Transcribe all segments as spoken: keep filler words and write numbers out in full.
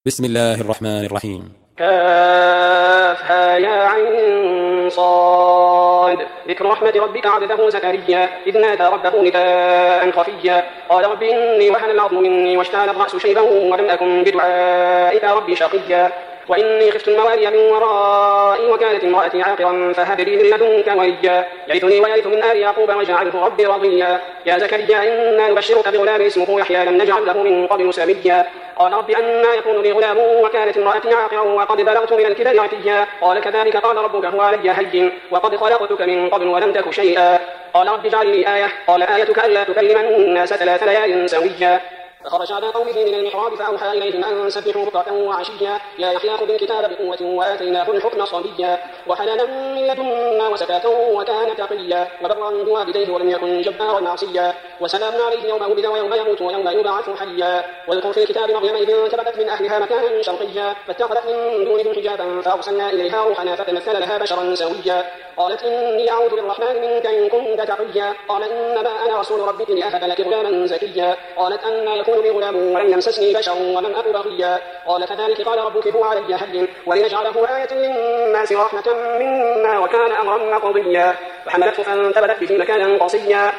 بسم الله الرحمن الرحيم. كافها يا عين صاد. ذكر رحمة ربك عبده زكريا إذ نادى ربه نداء خفيا قال رب إني وهن العظم مني واشتعل الرأس شيبا ولم أكن بدعائك ربي شقيا وإني خفت الموالي من ورائي وكانت امرأتي عاقرا فهب لي من لدنك وليا يرثني ويرث من آل يعقوب واجعله ربي رضيا يا زكريا إنا نبشرك بغلام اسمه يحيى لم نجعل له من قبل سميا قال رب أنى يكون لي غلام وكانت امرأتي عاقرا وقد بلغت من الكبر عتيا قال كذلك قال ربك هو علي هين وقد خلقتك من قبل ولم تك شيئا قال رب اجعل لي آية قال آيتك ألا تكلم الناس ثلاث ليال سويا فخرج على قومه من المحراب فأوحى إليهم أن سبحوا بكرة وعشيا يا يحيى خذ الكتاب بقوة وآتيناه الحكم صبيا وحنانا من لدنا وزكاة وكان تقيا وبرا بوالديه ولم يكن جبارا عصيا وسلام عليه يوم ولد ويوم يموت ويوم يبعث حيا واذكر في الكتاب مريم إذ انتبذت من أهلها مكانا شرقيا فاتخذت من دونهم حجابا فأرسلنا إليها روحنا فتمثل لها بشرا سويا قالت إني أعوذ بالرحمن منك إن كنت تقيا قال إنما أنا رسول ربك لأهب لك غلاما زكيا قالت أن يكون لي غلام ولم يمسسني بشر ولم أك بغيا قال كذلك قال ربك هو علي هين ولنجعله آية للناس ورحمة منا وكان أمرا مقضيا فحملته فانتبذت به مكانا قصيا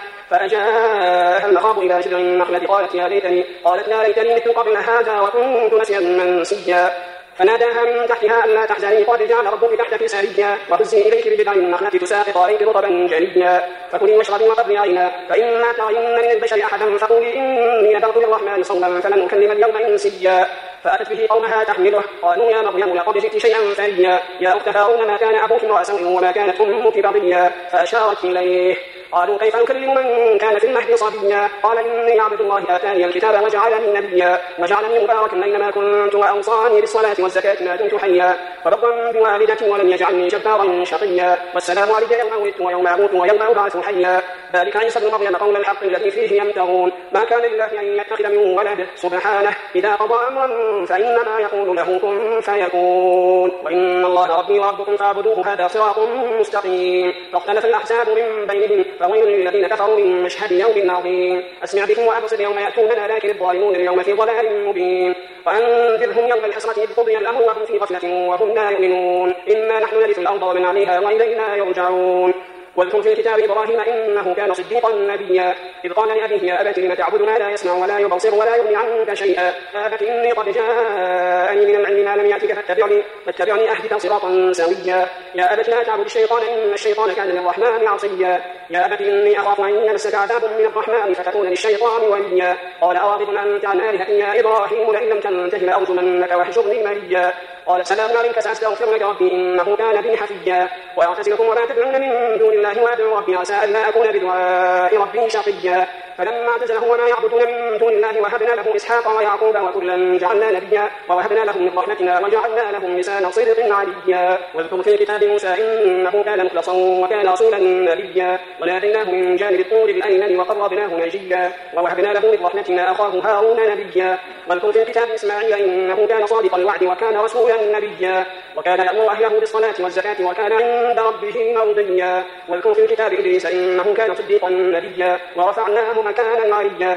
فأجاءها المخاض إلى جذع النخلة قالت يا ليتني قالت لا ليتني مت قبل هذا وكنت نسيا منسيا فناداها من تحتها ألا تحزني قد جعل ربك تحتك سريا وهزي إليك بجذع النخلة تساقط عليك رطبا جنيا فكلي واشربي وقضي عينا فإما ترين من البشر أحدا فقولي إني نذرت للرحمن صوما فلن أكلم اليوم إنسيا فأتت به قومها تحمله قالوا يا مريم لقد جئت شيئا فريا يا أخت هارون ما كان أبوك امرأ سوء وما كانت أمك بغيا فأشارت إليه قالوا كيف نكلم من كان في المهد صبيا قال إني عبد الله آتاني الكتاب وجعلني نبيا وجعلني مباركا أينما كنت وأوصاني بالصلاة والزكاة ما دمت حيا فبرا بوالدتي ولم يجعلني جبارا شقيا والسلام علي يوم ولدت ويوم أموت ويوم أبعث حيا ذلك عيسى ابن مريم قول الحق الذي فيه يمترون ما كان لله أن يتخذ من ولد سبحانه إذا قضى أمرا فإنما يقول له كن فيكون وإن الله ربي وربكم فاعبدوه هذا صراط مستقيم فاختلف الأحزاب من بينهم فويل للذين كفروا من مشهد يوم عظيم أسمع بكم وأبصر يوم يأتوننا لكن الظالمون اليوم في ضلال مبين وأنذرهم يوم الحسرة إذ قضي الأمر وهم في غفلة وهم لا يؤمنون إنا نحن نرث الأرض ومن عليها وإلينا يرجعون واذكر في الكتاب إبراهيم إنه كان صديقا نبيا إذ قال لأبيه يا أبت لم تعبد ما لا يسمع ولا يبصر ولا يغني عنك شيئا يا أبت إني قد جاءني من العلم ما لم يأتك فاتبعني فاتبعني أهدك صراطا سويا يا أبت لا تعبد الشيطان إن الشيطان كان للرحمن عصيا يا أبت إني أخاف أن يمسك عذاب من الرحمن فتكون للشيطان وليا قال أراغب أنت عن آلهتي يا إبراهيم لئن لم تنته لأرجمنك واهجرني مليا قال سلام عليك سأستغفر لك ربي إنه كان بي حفيا وأعتزلكم وما تدعون من دون الله وأدعو ربي عسى ألا أكون بدعاء ربي شقيا فلما اعتزله وما يعبدون من دون الله وهبنا له إسحاق ويعقوب وكلا جعلنا نبيا ووهبنا لهم من رحمتنا وجعلنا لهم لسان صدق عليا واذكر في الكتاب موسى إنه كان مخلصا وكان رسولا نبيا وناديناه من جانب الطور الأيمن وقربناه نجيا ووهبنا له من رحمتنا أخاه هارون نبيا واذكر في الكتاب إسماعيل إنه كان صادق الوعد وكان رسولا نبيا وكان يأمر أهله بالصلاة والزكاة وكان عند ربه مرضيا واذكر في الكتاب إدريس إنه كان صديقا نبيا ورفعناه مكانا عليا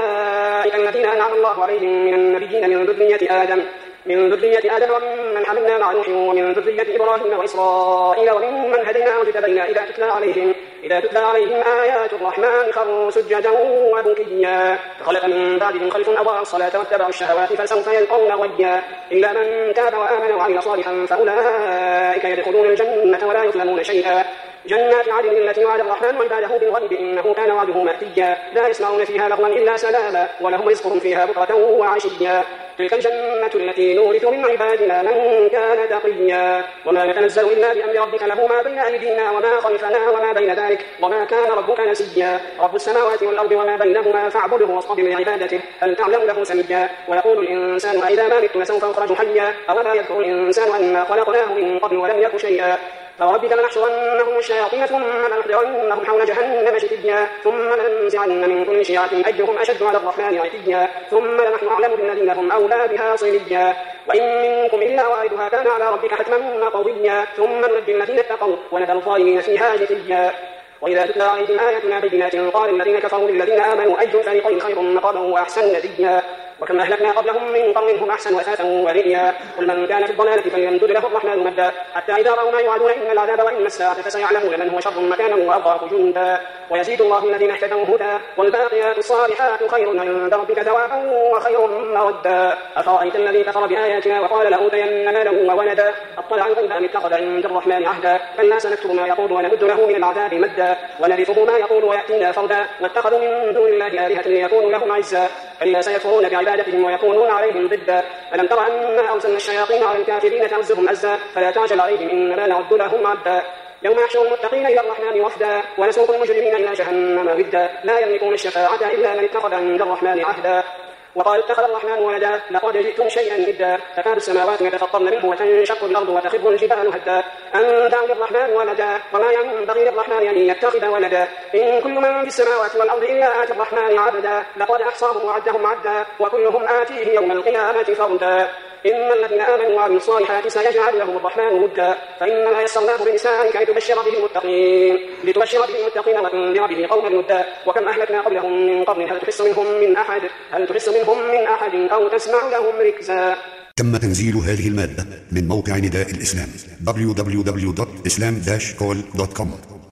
أولئك الذين أنعم الله عليهم من النبيين من ذرية آدم من ذرية آدم ومن حملنا مع نوح ومن ذرية إبراهيم وإسرائيل وممن هدينا واجتبينا إذا تتلى عليهم إذا تتلى عليهم آيات الرحمن خروا سجدا وبكيا فخلف من بعدهم خلف أضاعوا الصلاة واتبعوا الشهوات فسوف يلقون غيا إلا من تاب وآمن وعمل صالحا فأولئك يدخلون الجنة ولا يظلمون شيئا جنات عدن التي وعد الرحمن عباده بالغيب إنه كان وعده مأتيا لا يسمعون فيها لغوا إلا سلاما ولهم رزقهم فيها بكرة وعشيا تلك الجنة التي نورث من عبادنا من كان تقيا وما نتنزل إلا بأمر ربك له ما بين أيدينا وما خلفنا وما بين ذلك وما كان ربك نسيا رب السماوات والأرض وما بينهما فاعبده واصطبر لعبادته هل تعلم له سميا ويقول الإنسان أإذا ما مت لسوف أخرج حيا أولا يذكر الإنسان أنا خلقناه من قبل ولم يك شيئا فوربك لنحشرنهم الشياطين ثم لنحضرنهم حول جهنم جثيا ثم لننزعن من كل شيعة أيهم أشد على الرحمن عتيا ثم لنحن أعلم بالذين هم أولى بها صليا وإن منكم إلا واردها كان على ربك حتما قضيا ثم ننجي الذين اتقوا ونذر الظالمين فيها جثيا وإذا تتلى عليهم آياتنا بينات قال الذين كفروا للذين آمنوا أي الفريقين خير مقاما وأحسن نديا وكم أهلكنا قبلهم من قرن هم أحسن أثاثا ورئيا قل من كان في الضلالة فليمدد له الرحمن مدا حتى إذا رأوا ما يوعدون إما العذاب وإما الساعة فسيعلمون من هو شر مكانا وأضعف جندا ويزيد الله الذين اهتدوا هدى والباقيات الصالحات خير عند ربك ثوابا وخير مردا أفرأيت الذي كفر بآياتنا وقال لأوتين مالا وولدا أطلع الغيب أم اتخذ عند الرحمن عهدا كلا سنكتب ما يقول ونمد له من العذاب مدا ونرثه ما يقول ويأتينا فردا واتخذوا من دون الله آلهة ليكونوا لهم عزا كلا سيكفرون بعبادتهم ويكونون عليهم ضدا ألم تر أنا أرسلنا الشياطين على الكافرين تعزهم عزا فلا تعجل عليهم إنما نعد لهم عدا يوم يحشر المتقين إلى الرحمن وفدا ونسوق المجرمين إلى جهنم ودا لا يملكون الشفاعة إلا من اتخذ عند الرحمن عهدا وقال اتخذ الرحمن ولدا لقد جئتم شيئا إدا تكاد السماوات يتفطرن منه وتنشق الأرض وتخر الجبال هدا أن دعوا للرحمن ولدا وما ينبغي للرحمن أن يتخذ ولدا إن كل من في السماوات والأرض إلا آتي الرحمن عبدا لقد أحصاهم وعدهم عدا وكلهم آتيه يوم القيامة فردا إن الذين آمنوا وعملوا الصالحات سيجعل لهم الرحمن مدا فإنما يسرناه بلسانك لتبشر به المتقين لتبشر به المتقين وتنذر به قوما مدا وكم أهلكنا قبلهم من قرن هل تحس منهم من أحد هل تحس منهم من أحد أو تسمع لهم ركزا. تم تنزيل هذه المادة من موقع نداء الإسلام دبليو دبليو دبليو دوت إسلام داش كول دوت كوم.